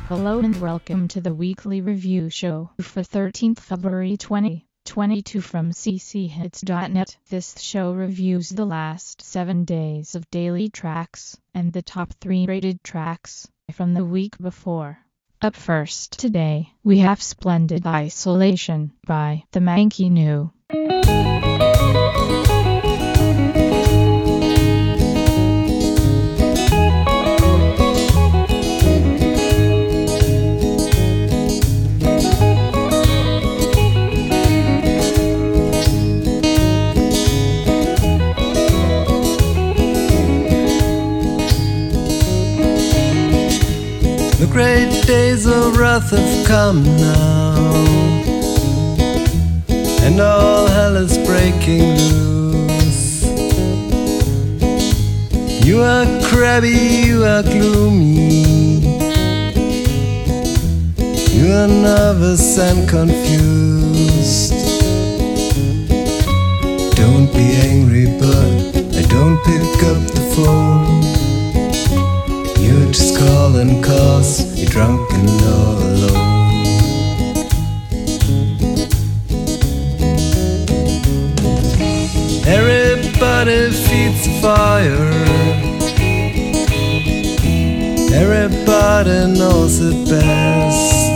Hello and welcome to the weekly review show for 13th February 2022 from cchits.net. This show reviews the last 7 days of daily tracks and the top 3 rated tracks from the week before. Up first today, we have Splendid Isolation by The Manky New. The great days of wrath have come now, and all hell is breaking loose. You are crabby, you are gloomy, you are nervous and confused. Don't be angry, but I don't pick up the phone. You're just calling 'cause you're drunk and all alone. Everybody feeds the fire, everybody knows it best.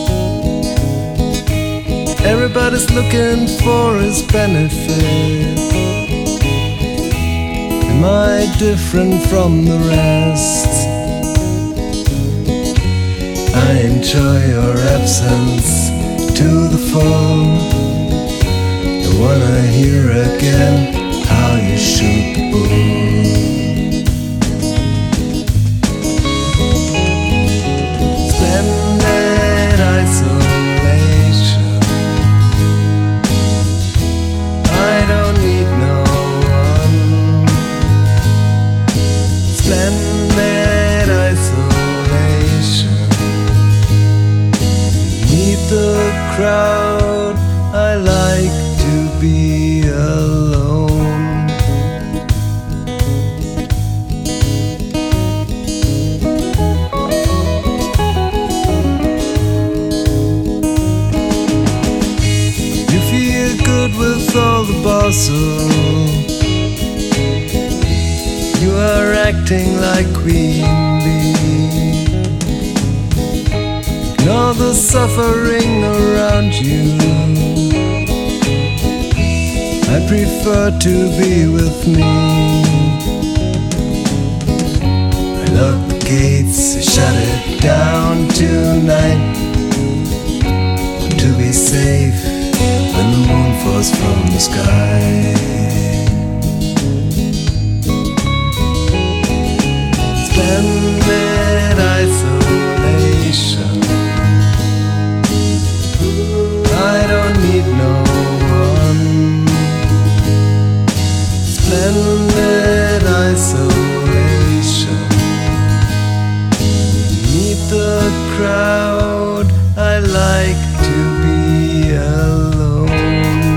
Everybody's looking for his benefit. Am I different from the rest? I enjoy your absence to the full. I wanna hear again how you shoot the bull. Splendid isolation, I don't need no one. Splendid isolation, the crowd, I like to be alone. You feel good with all the bustle, you are acting like Queen Bee. All the suffering around you, I prefer to be with me. I lock the gates, I shut it down tonight. Want to be safe when the moon falls from the sky. Splendid isolation, I don't need no one. Splendid isolation, meet the crowd, I like to be alone.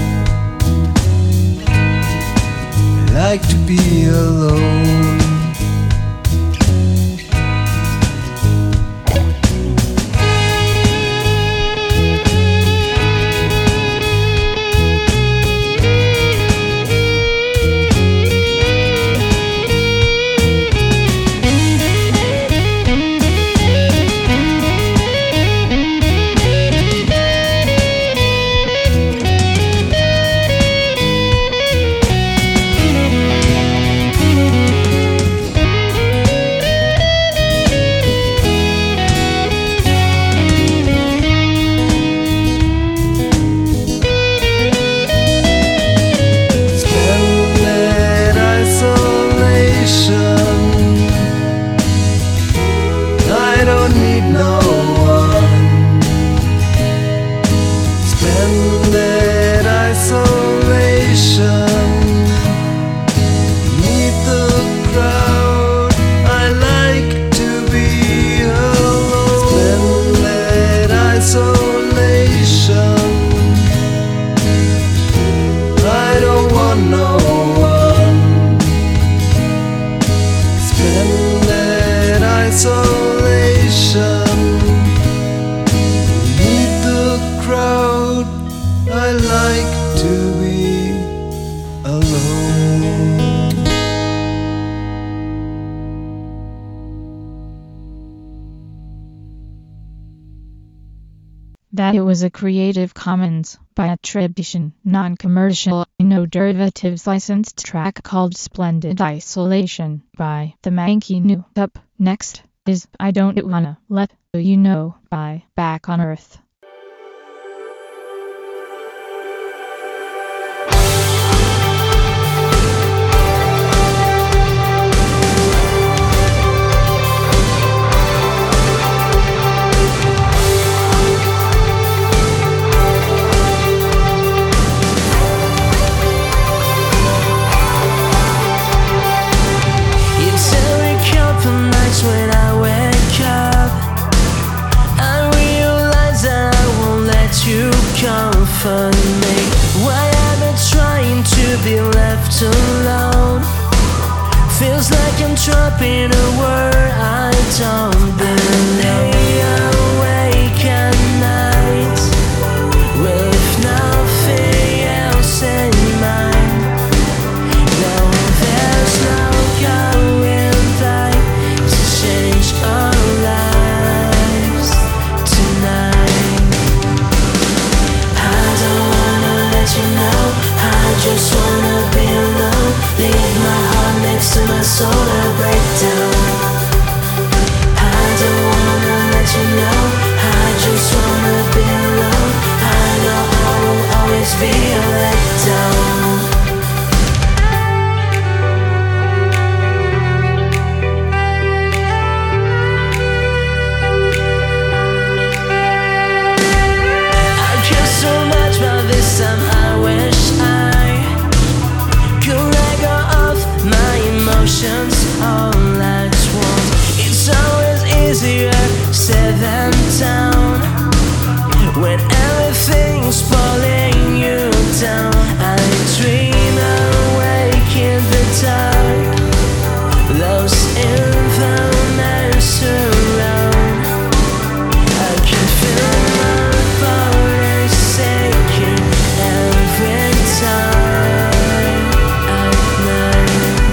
I like to be alone. that it was a Creative Commons by attribution, non-commercial, no derivatives licensed track called Splendid Isolation by the Manky New. Up next is I Don't Wanna Let You Know by Back on Earth. When I wake up, I realize that I won't let you comfort me. Why am I trying to be left alone? Feels like I'm trapped in a word I don't believe. Awake at night with nothing else in mind. No, there's no going back. Change our lives tonight. I don't wanna let you know, I just wanna be alone. Leave my heart next to my soul and break down. I don't wanna let you know, I just wanna be alone. I know I will always be a letdown. This time I wish I could let go of my emotions all at once. It's always easier said than done when everything's pulling you down. I dream awake in the dark, lost in the mess around. I can feel my body sinking every time at night.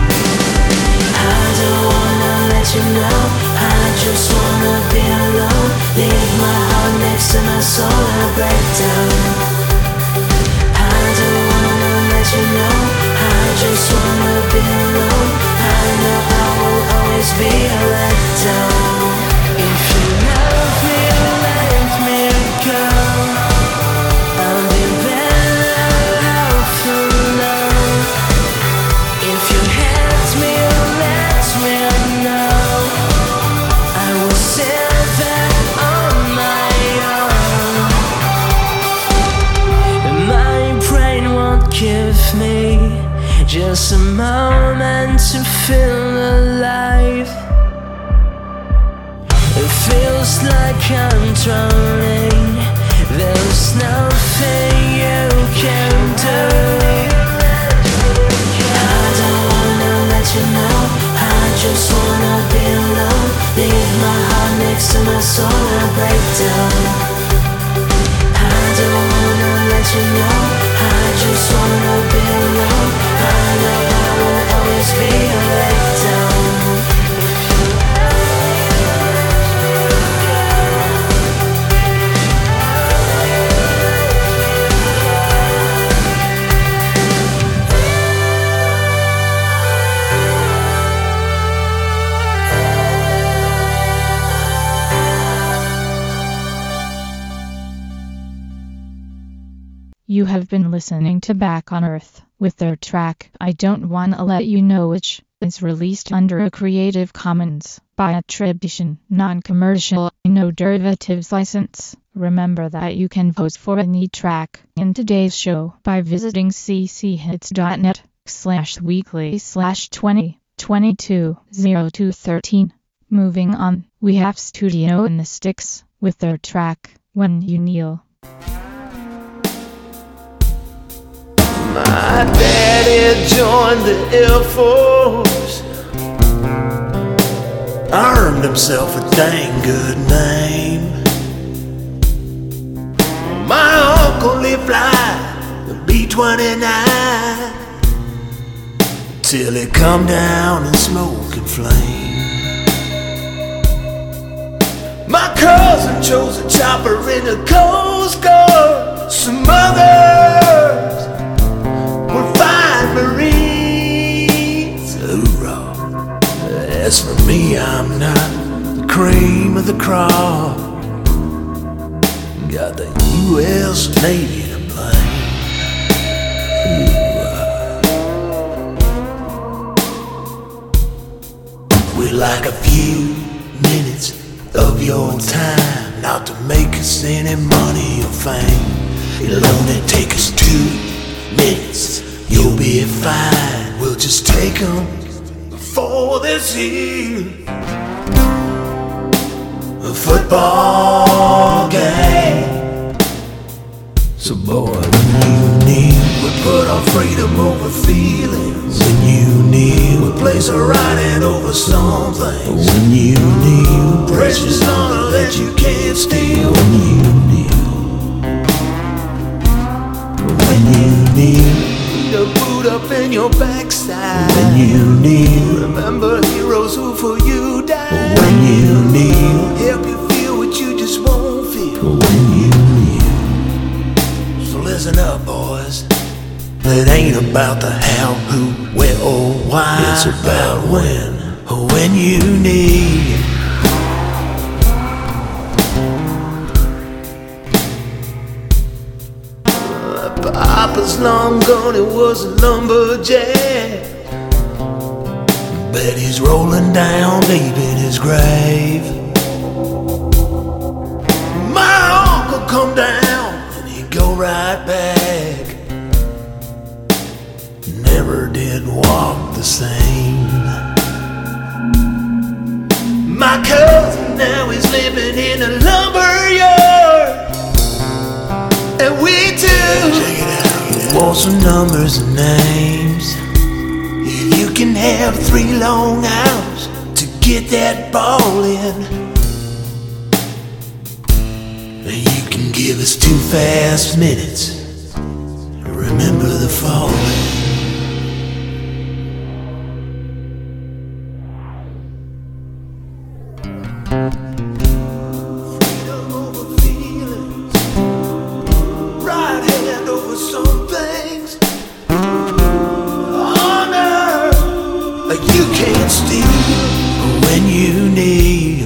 I don't wanna let you know, I just wanna be alone. Leave my heart next to my soul and break down. I don't wanna let you know, I just wanna be alone. I know I will always be a letdown. If you love me, let me go. I'll be better off alone. If you hate me, let me know. I will sit there on my own. And my brain won't give me just a moment to feel alive. It feels like I'm drowning. There's nothing you can do. I don't wanna let you know, I just wanna be alone. Leave my heart next to my soul and break down. I don't wanna let you know, I just wanna be alone. I know I will always be a letdown. You have been listening to Back on Earth with their track I Don't Wanna Let You Know, which is released under a Creative Commons by attribution, non-commercial, no derivatives license. Remember that you can vote for any track in today's show by visiting cchits.net/weekly/2022-0213. Moving on, we have Studio in the Sticks with their track When You Kneel. My daddy joined the Air Force, earned himself a dang good name. My uncle, he fly the B-29 till it come down in smoke and flame. My cousin chose a chopper in a Coast Guard. Some others were fine Marines. Hoorah. As for me, I'm not the cream of the crop. Got the U.S. Navy to blame. We'd like a few minutes of your time, not to make us any money or fame. It'll only take us 2 minutes, you'll be fine. We'll just take 'em for this here a football game. So boy, when you need, we put our freedom over feelings. When you need, we place our right hand over something. When you need, precious honor that you can't steal. When you need, when you need, the boot up in your backside. When you need, remember heroes who for you died. When you need, help you feel what you just won't feel. When you need. So listen up, boys. It ain't about the how, who, where, or why. It's about when you need. Papa's long gone, he was a lumberjack. Bet he's rolling down deep in his grave. My uncle come down and he'd go right back. Never did walk the same. My cousin now is living in a lumberyard. And we too want some numbers and names. If you can have 3 long hours to get that ball in, you can give us 2 fast minutes. Remember the falling. Freedom over feelings, right hand over some things. Honor you can't steal when you need.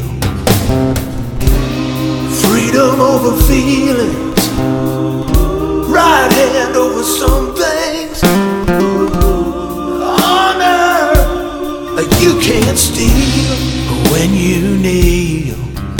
Freedom over feelings, right hand over some things. Honor you can't steal when you need.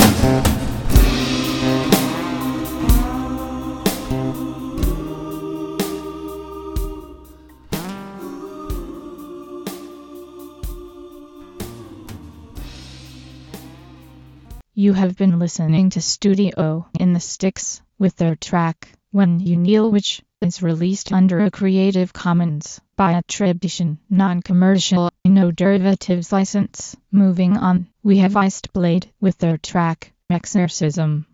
You have been listening to Studio in the Sticks with their track When You Kneel, which is released under a Creative Commons by attribution, non-commercial, no derivatives license. Moving on, we have Iced Blade with their track Exorcism.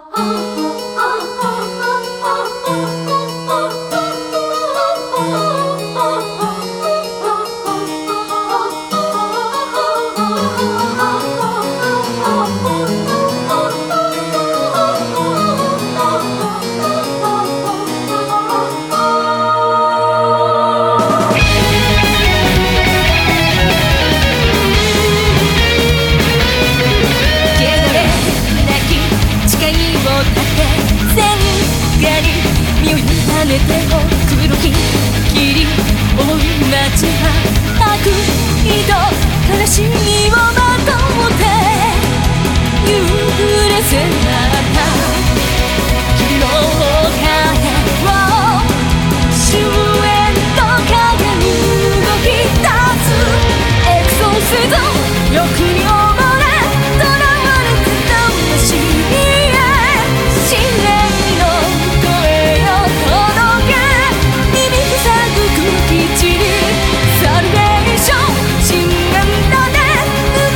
黒き霧追う街は悪意と悲しみをまとって夕暮れ迫った広がりを終焉と影に動き出すエクソシズム欲に溺れ囚われた魂へ試練の声を届け耳塞ぐ空気地にサルベーション深淵だね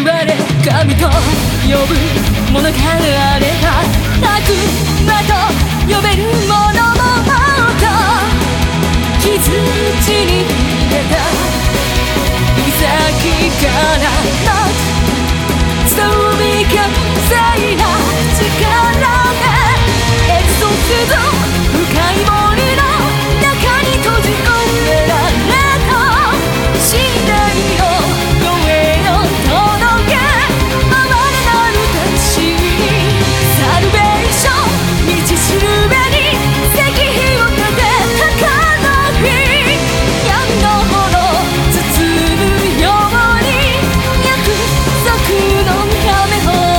れ神と呼ぶものがあれば悪魔と呼べるものもあった傷口に触れた指先からのSo we can say な力でエクソスと深い森の中に閉じ込められた死んでいよ声を届け哀れなる魂サルベーション道しるべに石碑を立て高の日闇の炎包むように約束の雨を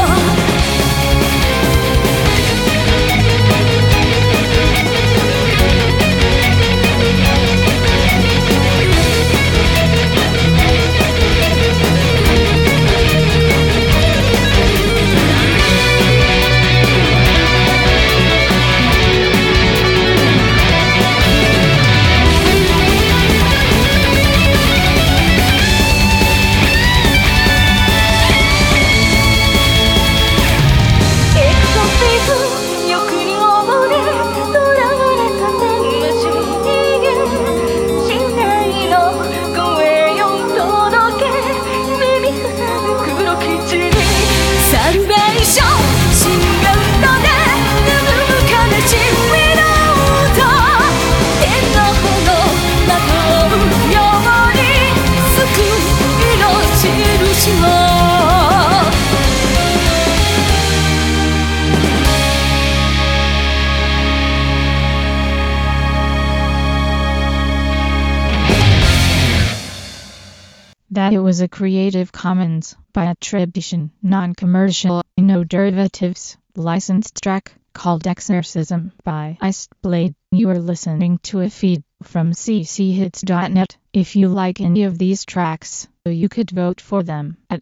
That it was a Creative Commons by attribution, non-commercial, no derivatives, licensed track called Exorcism by Iced-Blade. You are listening to a feed from cchits.net. If you like any of these tracks, you could vote for them at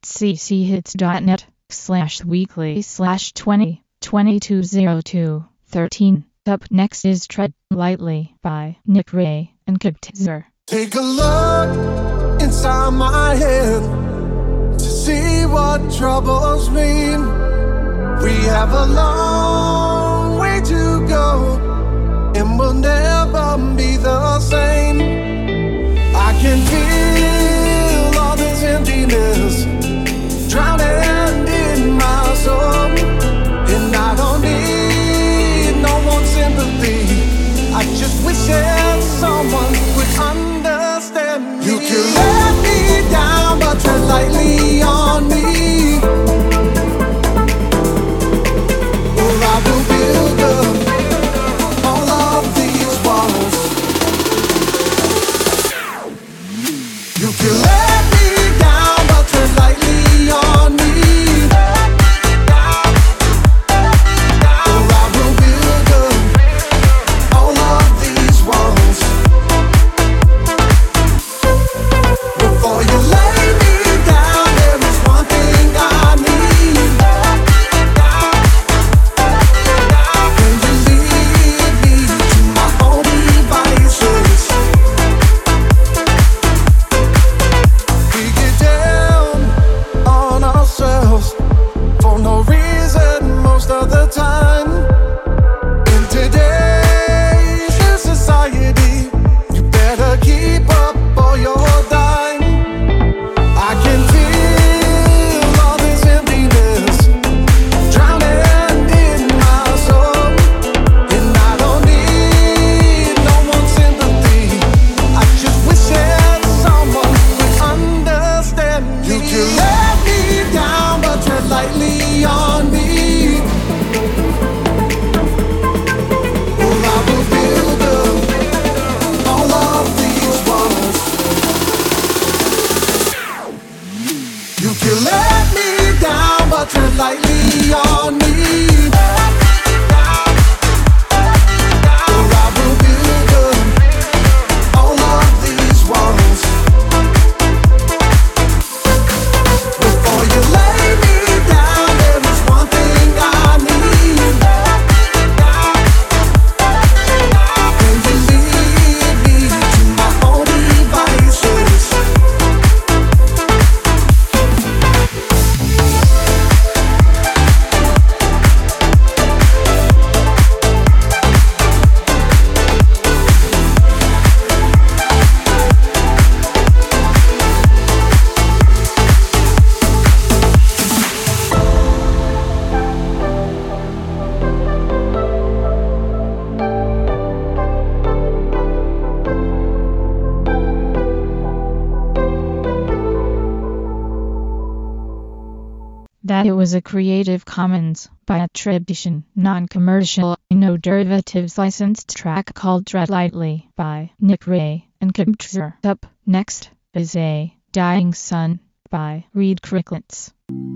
cchits.net/weekly/20/2202-13. Up next is Tread Lightly by Nick Ray and Kiptizer. Take a look inside my head to see what troubles me. We have a long way to go, and we'll never be the same. I can feel all this emptiness drowning in my soul, and I don't need no more sympathy. I just wish that someone would understand me. You can let me down, but tread lightly on me, or I will build up all of these walls. You can let me down, but tread lightly on me, or I will build up all of these walls. Before you lay me down, there is one thing I need. Can you lead me to my own devices? We get down on ourselves for no reason most of the time. In today's society, you better keep up or you'll die. I can feel all this emptiness drowning in my soul, and I don't need no one's sympathy. I just wish that someone would understand me. You can let me down, but tread lightly on me, or I will build up all of these walls. You can let me down, but tread lightly on me, or I will build up all of these walls. Before you lay me down, there is one thing I need. Can you lead me to my own devices? That it was a Creative Commons by attribution, non-commercial, no derivatives licensed track called Tread Lightly by Nick Ray and Kibzer. Up next is A Dying Sun by Reed Crickets.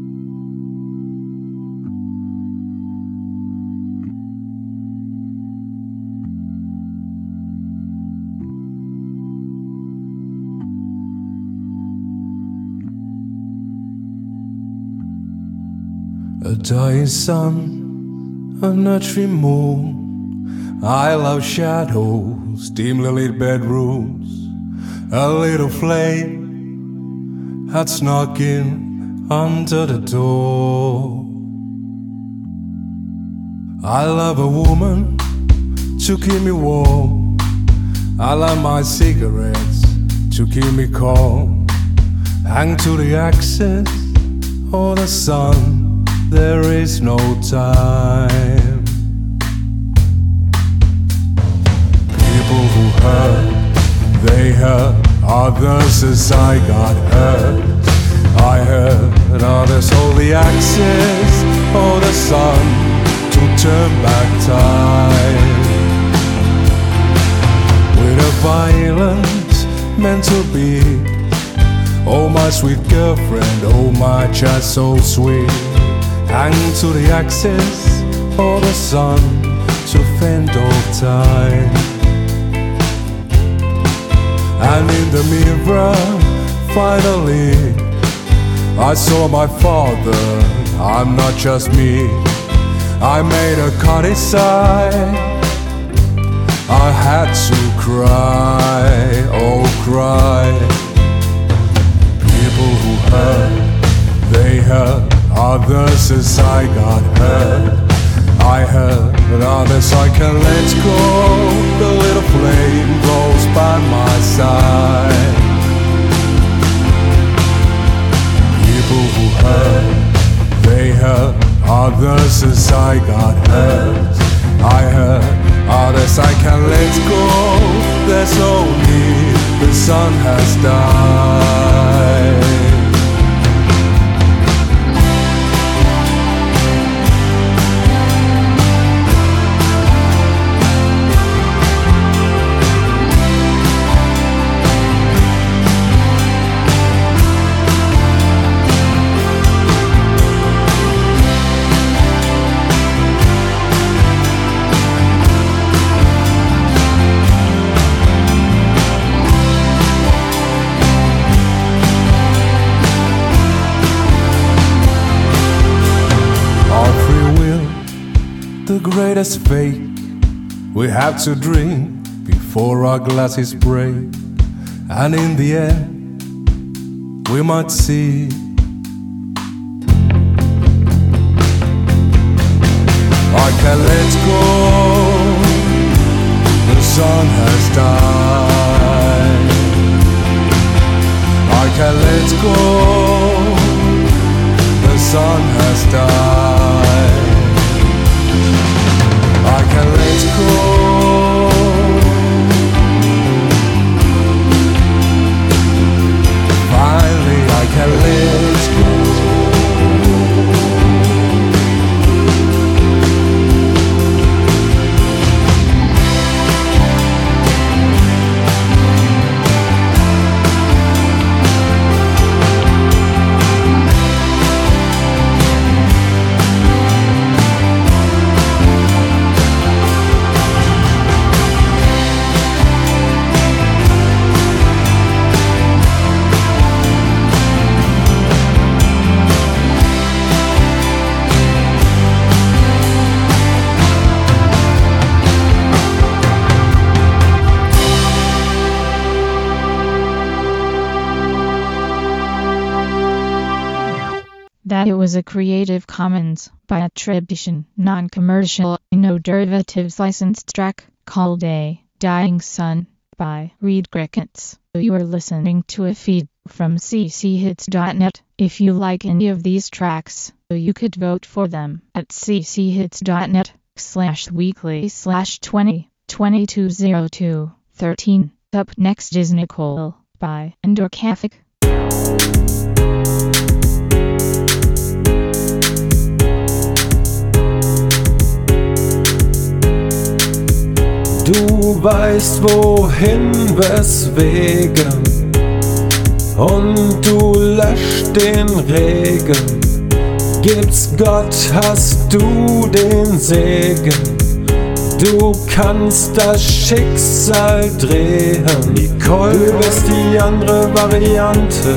A dying sun, a nurturing moon. I love shadows, dimly lit bedrooms. A little flame had snuck in under the door. I love a woman to keep me warm. I love my cigarettes to keep me calm. Hang to the axis of the sun. There is no time. People who hurt, they hurt others as I got hurt. I hurt others, hold the axis of the sun to turn back time. With a violence meant to be. Oh my sweet girlfriend, oh my child so sweet. Hang to the axis of the sun to fend off time. And in the mirror, finally, I saw my father, I'm not just me. I made a cut inside, I had to cry, oh cry. People who hurt, they hurt others as I got hurt. I hurt others I can let go. The little flame goes by my side. People who hurt, they hurt others as I got hurt. I hurt others I can let go. There's no need, the sun has died. The greatest fake we have to drink before our glasses break, and in the end we might see. I can let go, the sun has died. I can let go, the sun has died. I can let go. Finally, I can let go. That it was a Creative Commons by attribution, non-commercial, no derivatives licensed track called A Dying Sun by Reed Crickets. You are listening to a feed from cchits.net. If you like any of these tracks, you could vote for them at cchits.net/weekly/20/220213. Up next is Nicole by Endor Catholic. Du weißt wohin, weswegen, und du löscht den Regen. Gibt's Gott, hast du den Segen. Du kannst das Schicksal drehen. Nicole, du bist die andere Variante.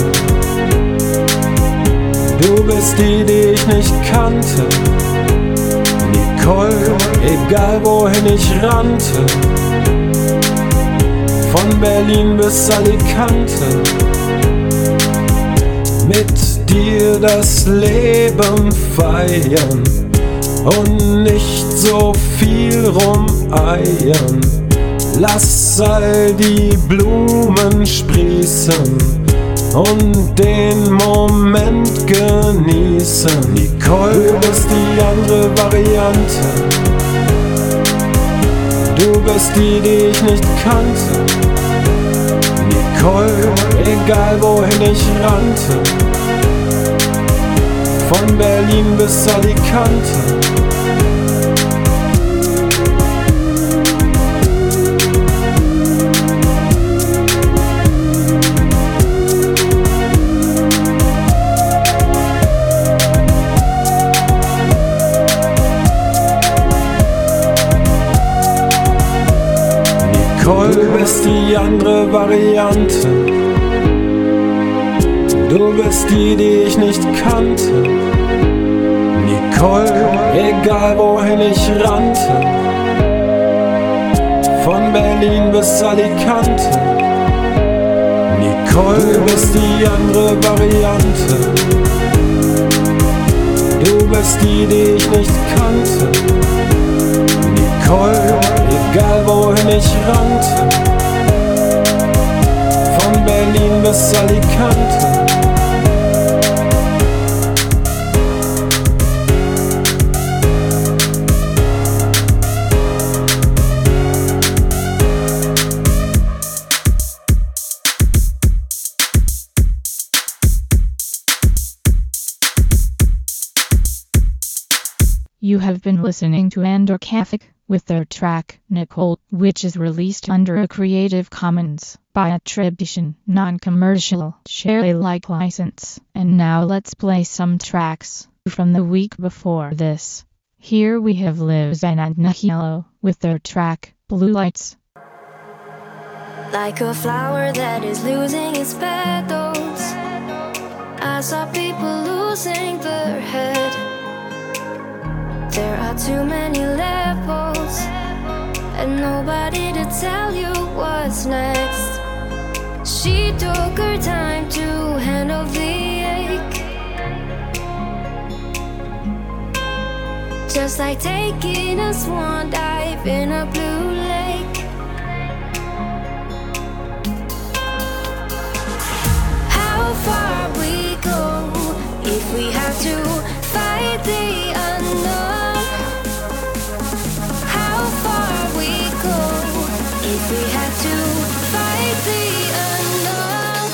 Du bist die, die ich nicht kannte. Nicole, egal wohin ich rannte, von Berlin bis Alicante, mit dir das Leben feiern und nicht so viel rumeiern. Lass all die Blumen sprießen und den Moment genießen. Nicole, du bist die andere Variante. Du bist die, die ich nicht kannte. Nicole, egal wohin ich rannte, von Berlin bis Alicante. Nicole, du bist die andere Variante. Du bist die, die ich nicht kannte. Nicole, egal wohin ich rannte, von Berlin bis Alicante. Nicole, du bist die andere Variante. Du bist die, die ich nicht kannte. Nicole, egal wohin ich rannte, von Berlin bis Alicante. You have been listening to Andor Kafik with their track Nicole, which is released under a Creative Commons by attribution, non-commercial, share Alike license. And now let's play some tracks from the week before this. Here we have Liz and Nahilo with their track Blue Lights. Like a flower that is losing its petals, I saw people losing their head. There are too many levels, and nobody to tell you what's next. She took her time to handle the ache, just like taking a swan dive in a blue lake. How far we go if we have to fight the unknown? If we had to fight the unknown.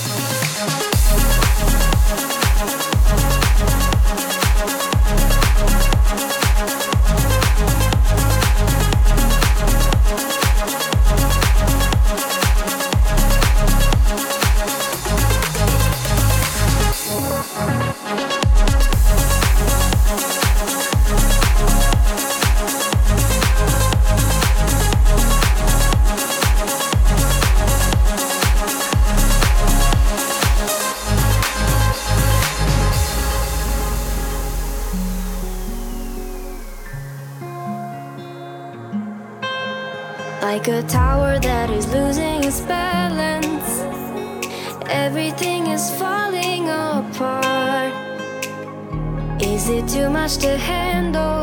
Like a tower that is losing its balance, everything is falling apart. Is it too much to handle?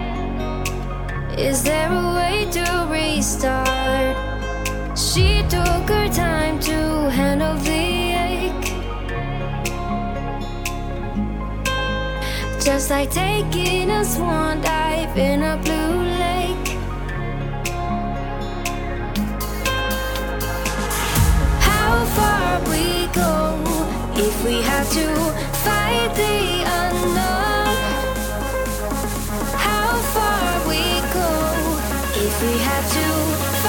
Is there a way to restart? She took her time to handle the ache, just like taking a swan dive in a blue lake. How far we go if we have to fight the unknown? How far we go if we have to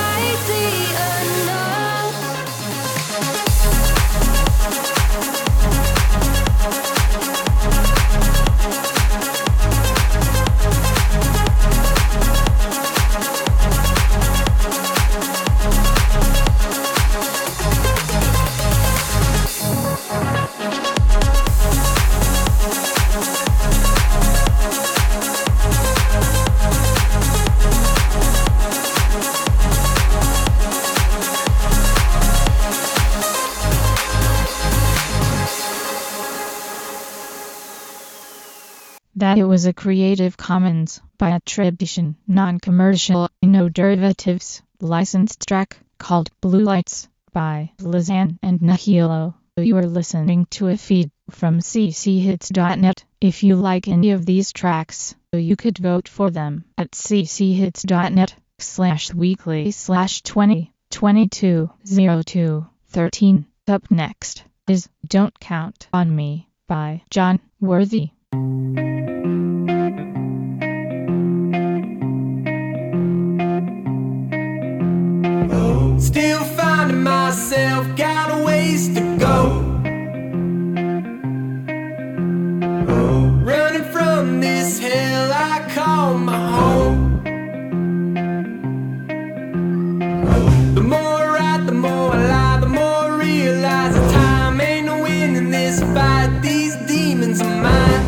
That it was a Creative Commons by attribution, non-commercial, no derivatives, licensed track called Blue Lights by Lizanne and Nahilo. You are listening to a feed from cchits.net. If you like any of these tracks, you could vote for them at cchits.net/weekly/20220213. Up next is Don't Count on Me by John Worthy. Still finding myself, got a ways to go. Running from this hell I call my home. The more I write, the more I lie, the more I realize the time ain't no winning this fight. These demons are mine.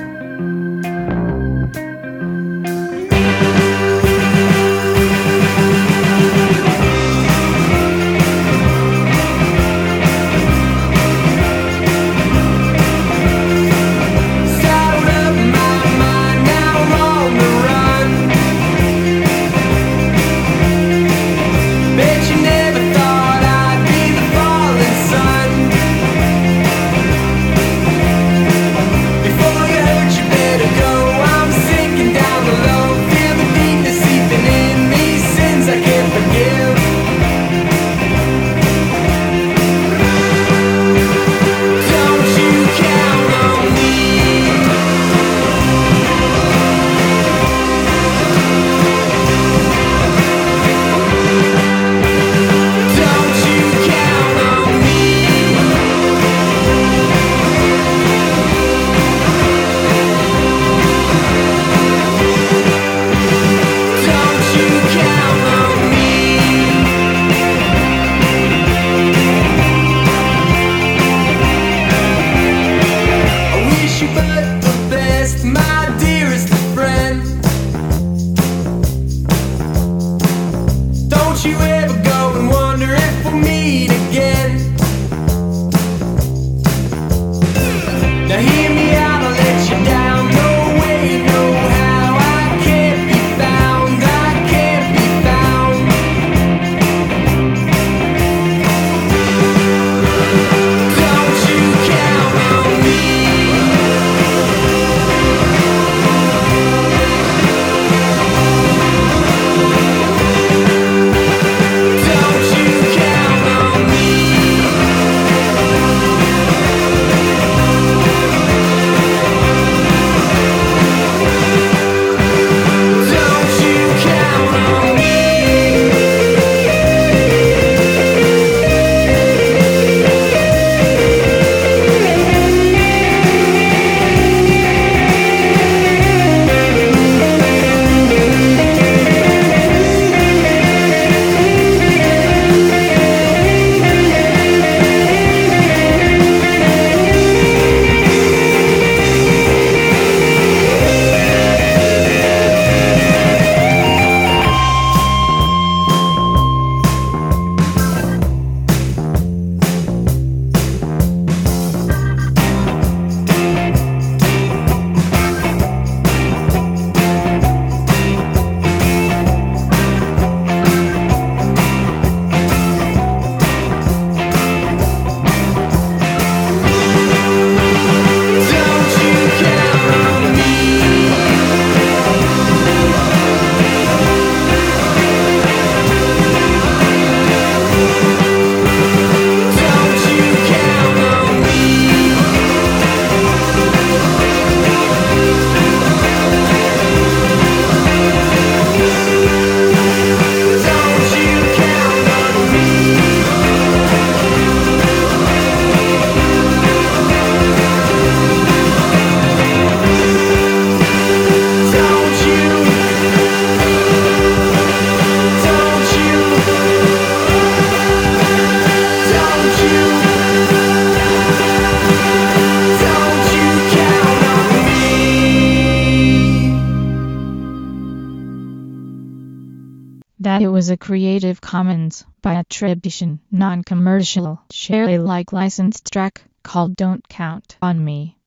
That it was a Creative Commons by attribution, non-commercial, share Alike licensed track called Don't Count on Me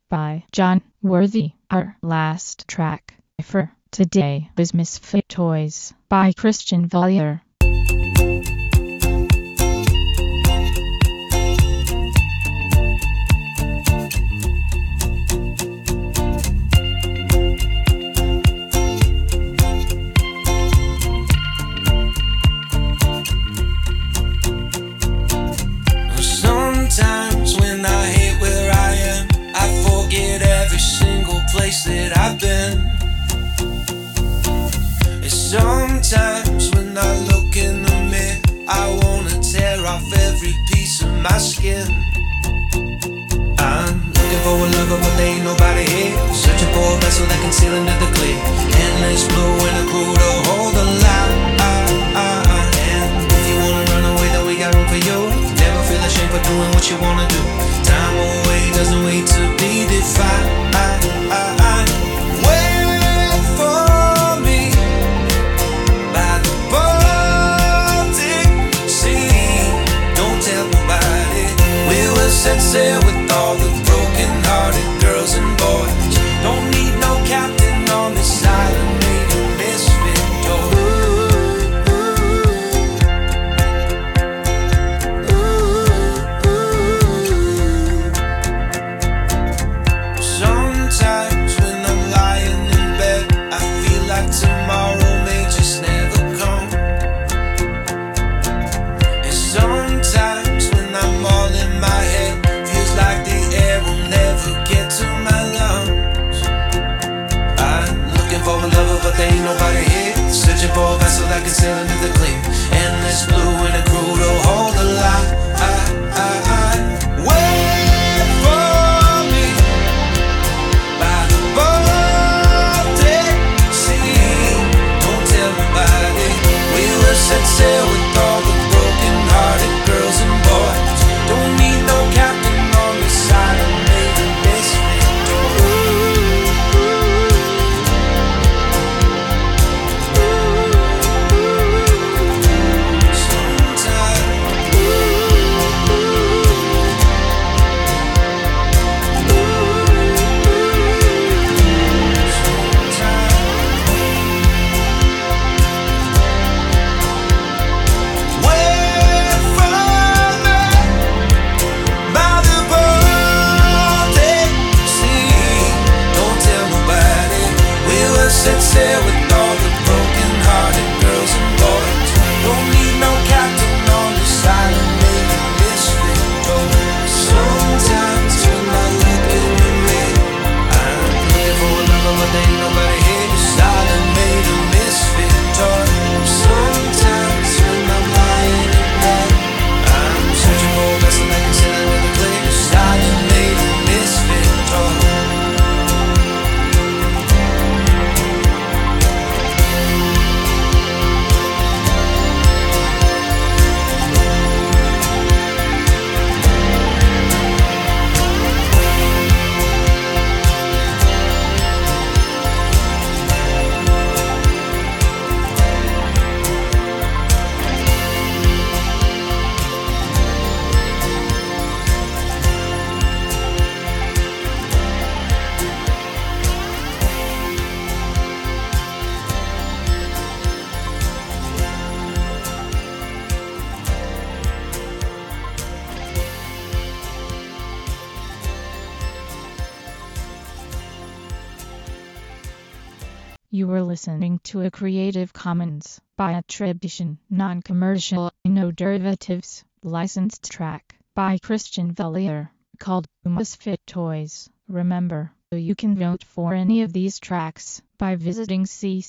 by John Worthy. Our last track for today is Misfit Toys by Christian Valier. Sometimes when I hate where I am, I forget every single place that I've been. And sometimes when I look in the mirror, I wanna tear off every piece of my skin. I'm looking for a lover, but there ain't nobody here. Searching for a vessel that can sail into the clear. Endless blue and a crew to hold the line. And if you wanna run away, then we got room for you. Never feel ashamed for doing what you wanna do. Time away doesn't wait to be defined. Wait for me by the Baltic Sea. Don't tell nobody. We will set sail with all the broken-hearted girls and boys. Don't need no captain on this island made of misfit Sometimes when I'm lying in bed, I feel like tomorrow may just never come. And sometimes when I'm all in my head, feels like the air will never get to my lungs. I'm looking for a lover, but there ain't nobody here. Searching for a vessel that can sail into the clear. Endless blue and a crew to hold the line. Wait for me by the Baltic Sea. Don't tell nobody. We will set sail with all the broken-hearted girls and boys. Don't need no captain on this island made of misfit set sail with all the broken-hearted girls and boys. Don't need no captain on this island made of misfit toys. Sometimes when I look in the mirror, I'm looking for a lover, but there ain't nobody here. This island made of misfit toys. Sometimes when I'm lying in bed, I'm searching for a vessel that can sail into the clear. This island made of misfit toys. You were listening to a Creative Commons by attribution, non-commercial, no derivatives, licensed track by Christian Valier called Misfit Toys. Remember, you can vote for any of these tracks by visiting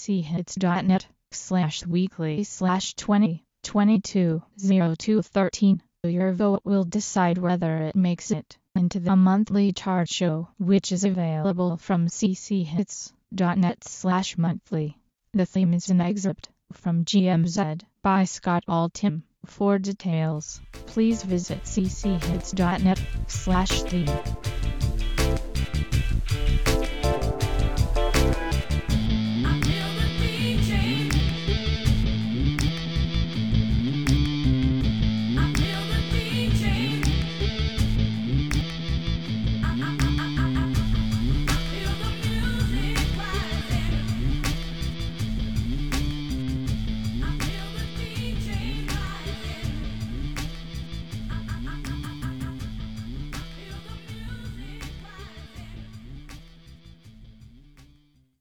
cchits.net/weekly/2022-0213. Your vote will decide whether it makes it into the monthly chart show, which is available from cchits.net/monthly. The theme is an excerpt from GMZ by Scott Altham. For details, please visit cchits.net/theme.